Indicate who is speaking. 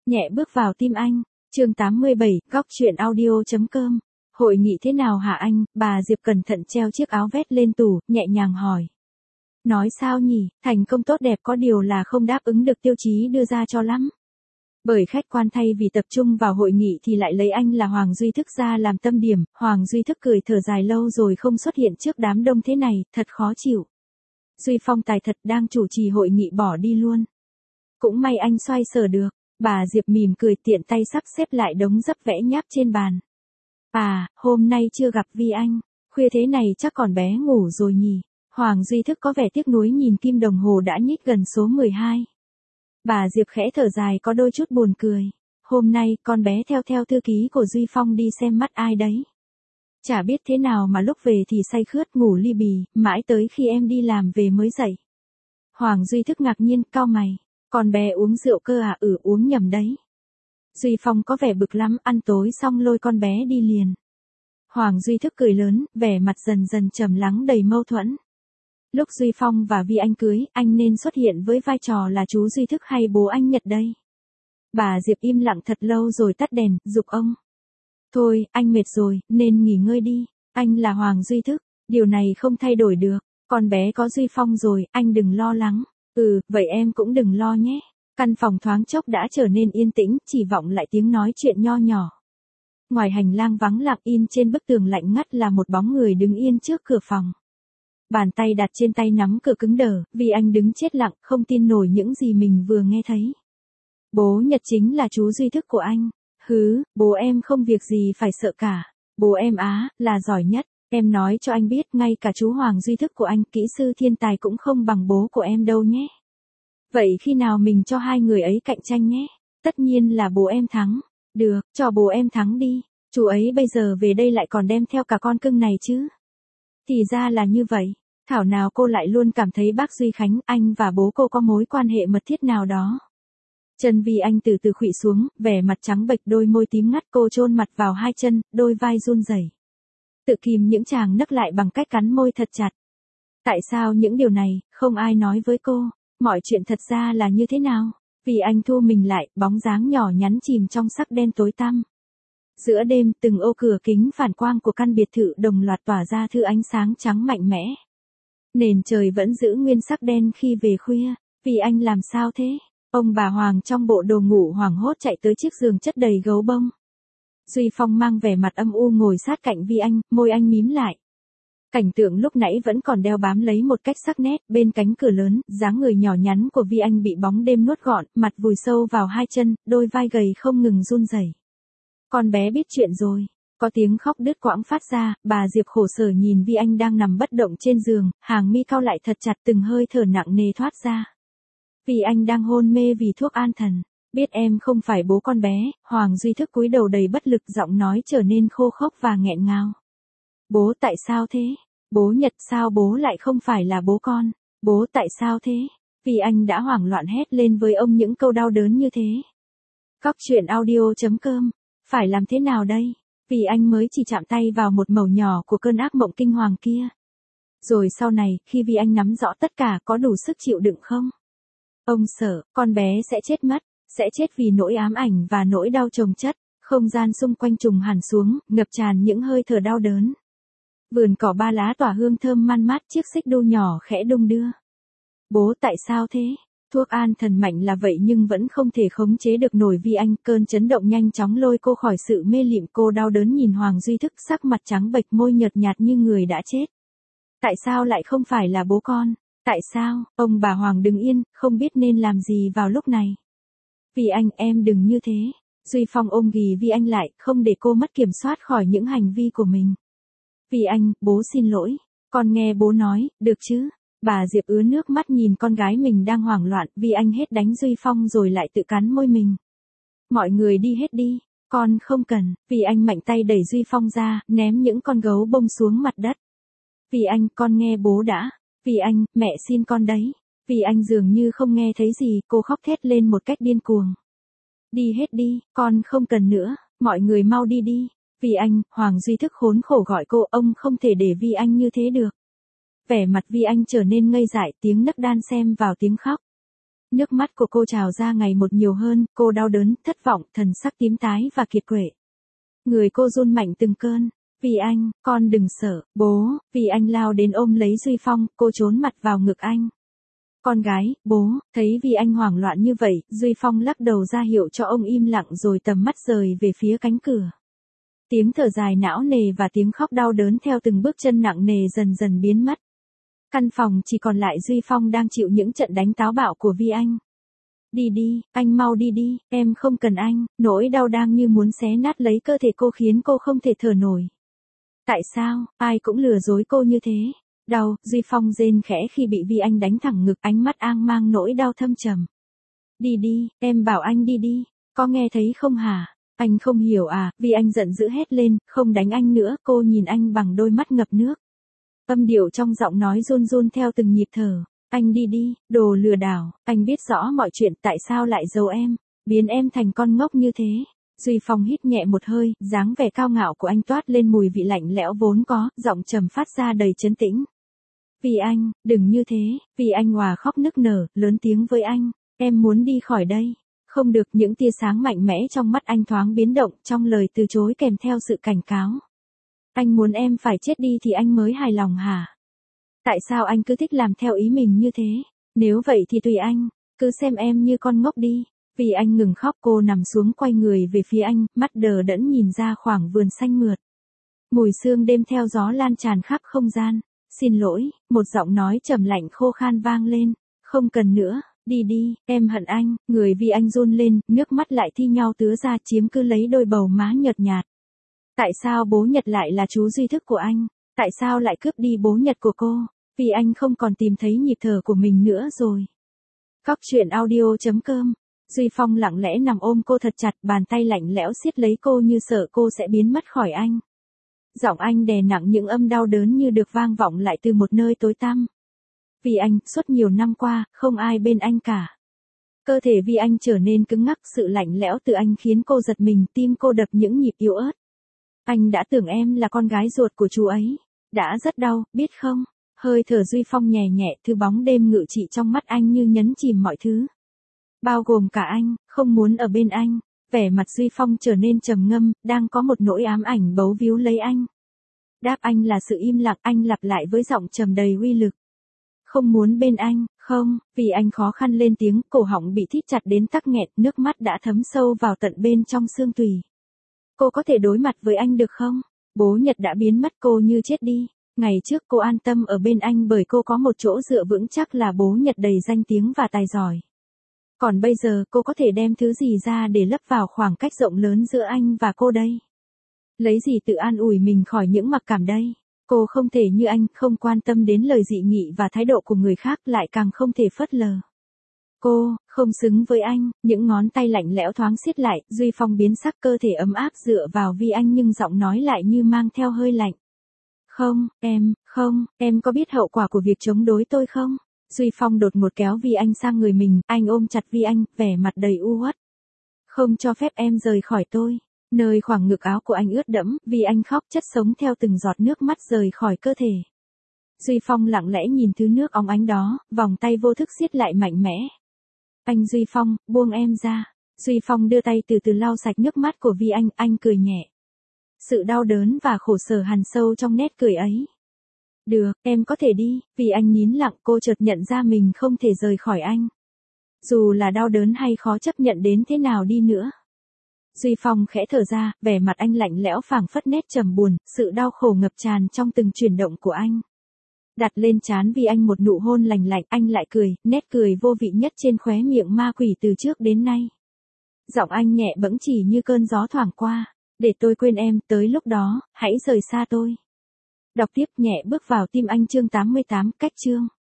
Speaker 1: nhẹ bước vào tim anh. Chương 87, góc truyện audio.com. Hội nghị thế nào hả anh? Bà Diệp cẩn thận treo chiếc áo vest lên tủ, nhẹ nhàng hỏi. Nói sao nhỉ, thành công tốt đẹp có điều là không đáp ứng được tiêu chí đưa ra cho lắm. Bởi khách quan thay vì tập trung vào hội nghị thì lại lấy anh là Hoàng Duy Thức ra làm tâm điểm. Hoàng Duy Thức cười thở dài lâu rồi không xuất hiện trước đám đông thế này, thật khó chịu. Duy Phong tài thật đang chủ trì hội nghị bỏ đi luôn. Cũng may anh xoay sở được. Bà Diệp mỉm cười tiện tay sắp xếp lại đống dấp vẽ nháp trên bàn. À, hôm nay chưa gặp Vi Anh, khuya thế này chắc còn bé ngủ rồi nhỉ. Hoàng Duy Thức có vẻ tiếc nuối nhìn kim đồng hồ đã nhích gần số 12. Bà Diệp khẽ thở dài có đôi chút buồn cười. Hôm nay con bé theo thư ký của Duy Phong đi xem mắt ai đấy. Chả biết thế nào mà lúc về thì say khướt ngủ li bì, mãi tới khi em đi làm về mới dậy. Hoàng Duy Thức ngạc nhiên cau mày. Con bé uống rượu cơ à? Uống nhầm đấy. Duy Phong có vẻ bực lắm, ăn tối xong lôi con bé đi liền. Hoàng Duy Thức cười lớn, vẻ mặt dần dần trầm lắng đầy mâu thuẫn. Lúc Duy Phong và Vi Anh cưới, anh nên xuất hiện với vai trò là chú Duy Thức hay bố anh Nhật đây? Bà Diệp im lặng thật lâu rồi tắt đèn, giục ông. Thôi, anh mệt rồi, nên nghỉ ngơi đi. Anh là Hoàng Duy Thức, điều này không thay đổi được. Con bé có Duy Phong rồi, anh đừng lo lắng. Vậy em cũng đừng lo nhé. Căn phòng thoáng chốc đã trở nên yên tĩnh, chỉ vọng lại tiếng nói chuyện nho nhỏ. Ngoài hành lang vắng lặng in trên bức tường lạnh ngắt là một bóng người đứng yên trước cửa phòng. Bàn tay đặt trên tay nắm cửa cứng đờ, vì anh đứng chết lặng, không tin nổi những gì mình vừa nghe thấy. Bố Nhật chính là chú Duy Thức của anh. Bố em không việc gì phải sợ cả. Bố em là giỏi nhất. Em nói cho anh biết ngay cả chú Hoàng Duy Thức của anh, kỹ sư thiên tài cũng không bằng bố của em đâu nhé. Vậy khi nào mình cho hai người ấy cạnh tranh nhé. Tất nhiên là bố em thắng. Được, cho bố em thắng đi. Chú ấy bây giờ về đây lại còn đem theo cả con cưng này chứ. Thì ra là như vậy. Thảo nào cô lại luôn cảm thấy bác Duy Khánh, anh và bố cô có mối quan hệ mật thiết nào đó. Chân Vi Anh từ từ khuỵu xuống, vẻ mặt trắng bệch, đôi môi tím ngắt, cô chôn mặt vào hai chân, đôi vai run rẩy. Tự kìm những tràng nấc lại bằng cách cắn môi thật chặt. Tại sao những điều này, không ai nói với cô? Mọi chuyện thật ra là như thế nào? Vì anh thu mình lại, bóng dáng nhỏ nhắn chìm trong sắc đen tối tăm. Giữa đêm, từng ô cửa kính phản quang của căn biệt thự đồng loạt tỏa ra thứ ánh sáng trắng mạnh mẽ. Nền trời vẫn giữ nguyên sắc đen khi về khuya. Vì anh làm sao thế? Ông bà Hoàng trong bộ đồ ngủ hoảng hốt chạy tới chiếc giường chất đầy gấu bông. Duy Phong mang vẻ mặt âm u ngồi sát cạnh Vi Anh, môi anh mím lại. Cảnh tượng lúc nãy vẫn còn đeo bám lấy một cách sắc nét, bên cánh cửa lớn, dáng người nhỏ nhắn của Vi Anh bị bóng đêm nuốt gọn, mặt vùi sâu vào hai chân, đôi vai gầy không ngừng run rẩy. Con bé biết chuyện rồi. Có tiếng khóc đứt quãng phát ra, bà Diệp khổ sở nhìn Vi Anh đang nằm bất động trên giường, hàng mi cau lại thật chặt, từng hơi thở nặng nề thoát ra. Vi Anh đang hôn mê vì thuốc an thần. Biết em không phải bố con bé. Hoàng Duy Thức cúi đầu đầy bất lực, giọng nói trở nên khô khốc và nghẹn ngào. Bố tại sao thế? Bố Nhật, sao bố lại không phải là bố con? Bố tại sao thế? Vi Anh đã hoảng loạn hét lên với ông những câu đau đớn như thế. Góc truyện audio.com. Phải làm thế nào đây? Vi Anh mới chỉ chạm tay vào một mẩu nhỏ của cơn ác mộng kinh hoàng kia. Rồi sau này, khi Vi Anh nắm rõ tất cả, có đủ sức chịu đựng không? Ông sợ, con bé sẽ chết mất, sẽ chết vì nỗi ám ảnh và nỗi đau chồng chất. Không gian xung quanh trùng hẳn xuống, ngập tràn những hơi thở đau đớn. Vườn cỏ ba lá tỏa hương thơm man mát, chiếc xích đu nhỏ khẽ đung đưa. Bố tại sao thế? Thuốc an thần mạnh là vậy nhưng vẫn không thể khống chế được nổi Vi Anh, cơn chấn động nhanh chóng lôi cô khỏi sự mê lịm, cô đau đớn nhìn Hoàng Duy Thức, sắc mặt trắng bệch, môi nhợt nhạt như người đã chết. Tại sao lại không phải là bố con? Tại sao? Ông bà Hoàng đứng yên, không biết nên làm gì vào lúc này. Vi Anh, em đừng như thế. Duy Phong ôm ghì Vi Anh lại, không để cô mất kiểm soát khỏi những hành vi của mình. Vi Anh, bố xin lỗi. Con nghe bố nói, được chứ? Bà Diệp ứa nước mắt nhìn con gái mình đang hoảng loạn. Vi Anh hết đánh Duy Phong rồi lại tự cắn môi mình. Mọi người đi hết đi. Con không cần. Vi Anh mạnh tay đẩy Duy Phong ra, ném những con gấu bông xuống mặt đất. Vi Anh, con nghe bố đã. Vi Anh, mẹ xin con đấy. Vi Anh dường như không nghe thấy gì, cô khóc thét lên một cách điên cuồng. Đi hết đi, con không cần nữa, mọi người mau đi đi. Vi Anh, Hoàng Duy Thức khốn khổ gọi cô, ông không thể để Vi Anh như thế được. Vẻ mặt Vi Anh trở nên ngây dại, tiếng nấc đan xen vào tiếng khóc. Nước mắt của cô trào ra ngày một nhiều hơn, cô đau đớn, thất vọng, thần sắc tím tái và kiệt quệ. Người cô run mạnh từng cơn. Vì anh, con đừng sợ, bố, vì anh lao đến ôm lấy Duy Phong, cô trốn mặt vào ngực anh. Con gái, bố, thấy vì anh hoảng loạn như vậy, Duy Phong lắc đầu ra hiệu cho ông im lặng rồi tầm mắt rời về phía cánh cửa. Tiếng thở dài não nề và tiếng khóc đau đớn theo từng bước chân nặng nề dần dần biến mất. Căn phòng chỉ còn lại Duy Phong đang chịu những trận đánh táo bạo của Vi Anh. Đi đi, anh mau đi đi, em không cần anh, nỗi đau đang như muốn xé nát lấy cơ thể cô khiến cô không thể thở nổi. Tại sao, ai cũng lừa dối cô như thế? Đau, Duy Phong rên khẽ khi bị Vi Anh đánh thẳng ngực, ánh mắt ang mang nỗi đau thâm trầm. Đi đi, em bảo anh đi đi, có nghe thấy không hả? Anh không hiểu à? Vi Anh giận dữ hét lên, không đánh anh nữa, cô nhìn anh bằng đôi mắt ngập nước. Âm điệu trong giọng nói run run theo từng nhịp thở. Anh đi đi, đồ lừa đảo, anh biết rõ mọi chuyện, tại sao lại giấu em, biến em thành con ngốc như thế. Duy Phong hít nhẹ một hơi, dáng vẻ cao ngạo của anh toát lên mùi vị lạnh lẽo vốn có, giọng trầm phát ra đầy trấn tĩnh. Vì anh, đừng như thế, vì anh hòa khóc nức nở, lớn tiếng với anh, em muốn đi khỏi đây. Không được, những tia sáng mạnh mẽ trong mắt anh thoáng biến động, trong lời từ chối kèm theo sự cảnh cáo. Anh muốn em phải chết đi thì anh mới hài lòng hả? Tại sao anh cứ thích làm theo ý mình như thế? Nếu vậy thì tùy anh, cứ xem em như con ngốc đi. Vì anh ngừng khóc, cô nằm xuống quay người về phía anh, mắt đờ đẫn nhìn ra khoảng vườn xanh mượt. Mùi sương đêm theo gió lan tràn khắp không gian. Xin lỗi, một giọng nói trầm lạnh khô khan vang lên. Không cần nữa, đi đi, em hận anh. Người vì anh run lên, nước mắt lại thi nhau tứa ra chiếm cứ lấy đôi bầu má nhợt nhạt. Tại sao bố Nhật lại là chú duy thức của anh? Tại sao lại cướp đi bố Nhật của cô? Vì anh không còn tìm thấy nhịp thở của mình nữa rồi. Góc truyện audio.com. Duy Phong lặng lẽ nằm ôm cô thật chặt, bàn tay lạnh lẽo siết lấy cô như sợ cô sẽ biến mất khỏi anh. Giọng anh đè nặng những âm đau đớn như được vang vọng lại từ một nơi tối tăm. Vì anh, suốt nhiều năm qua, không ai bên anh cả. Cơ thể vì anh trở nên cứng ngắc, sự lạnh lẽo từ anh khiến cô giật mình, tim cô đập những nhịp yếu ớt. Anh đã tưởng em là con gái ruột của chú ấy. Đã rất đau, biết không? Hơi thở Duy Phong nhẹ nhẹ, thứ bóng đêm ngự trị trong mắt anh như nhấn chìm mọi thứ. Bao gồm cả anh, không muốn ở bên anh. Vẻ mặt Duy Phong trở nên trầm ngâm, đang có một nỗi ám ảnh bấu víu lấy anh. Đáp anh là sự im lặng, anh lặp lại với giọng trầm đầy uy lực. Không muốn bên anh, không, vì anh khó khăn lên tiếng, cổ họng bị thít chặt đến tắc nghẹn, nước mắt đã thấm sâu vào tận bên trong xương tủy. Cô có thể đối mặt với anh được không? Bố Nhật đã biến mất, cô như chết đi. Ngày trước cô an tâm ở bên anh bởi cô có một chỗ dựa vững chắc là bố Nhật đầy danh tiếng và tài giỏi. Còn bây giờ cô có thể đem thứ gì ra để lấp vào khoảng cách rộng lớn giữa anh và cô đây? Lấy gì tự an ủi mình khỏi những mặc cảm đây? Cô không thể như anh, không quan tâm đến lời dị nghị và thái độ của người khác, lại càng không thể phớt lờ. Cô, không xứng với anh, những ngón tay lạnh lẽo thoáng siết lại, Duy Phong biến sắc, cơ thể ấm áp dựa vào Vi Anh nhưng giọng nói lại như mang theo hơi lạnh. Không, em có biết hậu quả của việc chống đối tôi không? Duy Phong đột ngột kéo Vi Anh sang người mình, anh ôm chặt Vi Anh, vẻ mặt đầy u uất. Không cho phép em rời khỏi tôi. Nơi khoảng ngực áo của anh ướt đẫm, Vi Anh khóc chất sống theo từng giọt nước mắt rời khỏi cơ thể. Duy Phong lặng lẽ nhìn thứ nước óng ánh đó, vòng tay vô thức siết lại mạnh mẽ. Anh Duy Phong, buông em ra. Duy Phong đưa tay từ từ lau sạch nước mắt của Vi anh cười nhẹ. Sự đau đớn và khổ sở hằn sâu trong nét cười ấy. Được, em có thể đi, vì anh nín lặng, cô chợt nhận ra mình không thể rời khỏi anh. Dù là đau đớn hay khó chấp nhận đến thế nào đi nữa. Duy Phong khẽ thở ra, vẻ mặt anh lạnh lẽo phảng phất nét trầm buồn, sự đau khổ ngập tràn trong từng chuyển động của anh. Đặt lên trán Vi Anh một nụ hôn lành lạnh, anh lại cười, nét cười vô vị nhất trên khóe miệng ma quỷ từ trước đến nay. Giọng anh nhẹ bẫng chỉ như cơn gió thoảng qua, để tôi quên em, tới lúc đó, hãy rời xa tôi. Đọc tiếp nhẹ bước vào tim anh chương 88, cách chương.